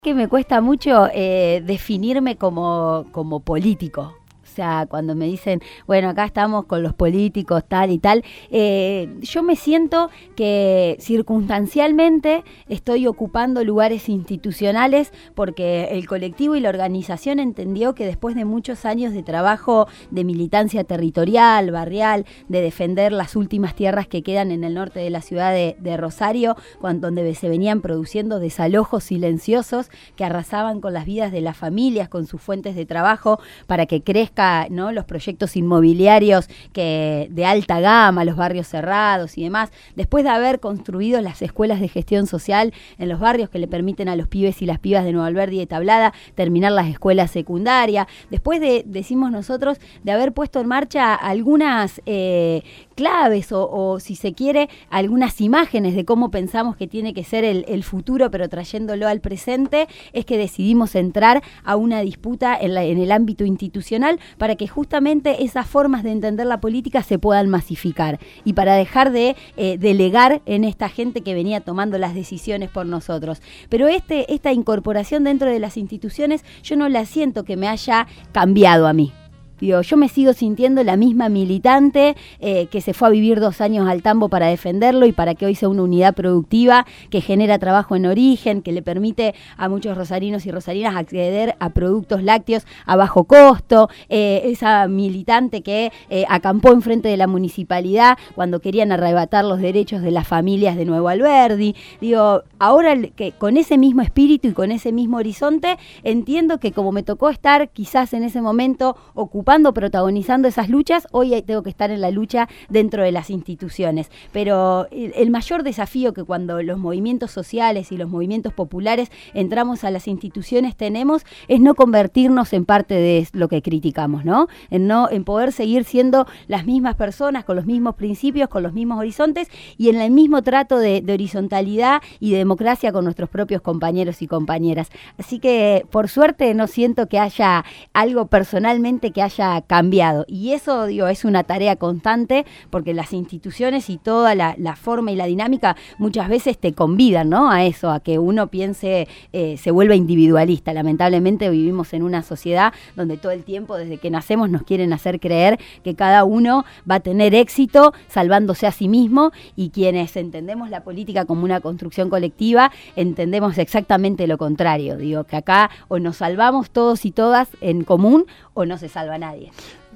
Que me cuesta mucho definirme como político. O sea, cuando me dicen, bueno, acá estamos con los políticos, tal y tal, yo me siento que circunstancialmente estoy ocupando lugares institucionales porque el colectivo y la organización entendió que después de muchos años de trabajo de militancia territorial, barrial, de defender las últimas tierras que quedan en el norte de la ciudad de Rosario, donde se venían produciendo desalojos silenciosos que arrasaban con las vidas de las familias, con sus fuentes de trabajo, para que crezca, ¿no?, los proyectos inmobiliarios de alta gama, los barrios cerrados y demás, después de haber construido las escuelas de gestión social en los barrios que le permiten a los pibes y las pibas de Nueva Alberdi y de Tablada terminar las escuelas secundarias, después decimos nosotros, de haber puesto en marcha algunas claves o si se quiere, algunas imágenes de cómo pensamos que tiene que ser el futuro, pero trayéndolo al presente, es que decidimos entrar a una disputa en el ámbito institucional para que justamente esas formas de entender la política se puedan masificar y para dejar de delegar en esta gente que venía tomando las decisiones por nosotros. Pero esta incorporación dentro de las instituciones yo no la siento que me haya cambiado a mí. Yo me sigo sintiendo la misma militante que se fue a vivir 2 años al Tambo para defenderlo y para que hoy sea una unidad productiva que genera trabajo en origen, que le permite a muchos rosarinos y rosarinas acceder a productos lácteos a bajo costo, esa militante que acampó enfrente de la municipalidad cuando querían arrebatar los derechos de las familias de Nuevo Alberdi. Ahora que con ese mismo espíritu y con ese mismo horizonte, entiendo que como me tocó estar quizás en ese momento protagonizando esas luchas, hoy tengo que estar en la lucha dentro de las instituciones. Pero el mayor desafío que cuando los movimientos sociales y los movimientos populares entramos a las instituciones tenemos es no convertirnos en parte de lo que criticamos, ¿no? En poder seguir siendo las mismas personas, con los mismos principios, con los mismos horizontes y en el mismo trato de horizontalidad y de democracia con nuestros propios compañeros y compañeras. Así que, por suerte, no siento que haya algo personalmente que haya cambiado, y eso es una tarea constante porque las instituciones y toda la forma y la dinámica muchas veces te convidan, ¿no?, a eso, a que uno piense, se vuelva individualista. Lamentablemente vivimos en una sociedad donde todo el tiempo desde que nacemos nos quieren hacer creer que cada uno va a tener éxito salvándose a sí mismo, y quienes entendemos la política como una construcción colectiva entendemos exactamente lo contrario. Que acá o nos salvamos todos y todas en común o no se salva nadie.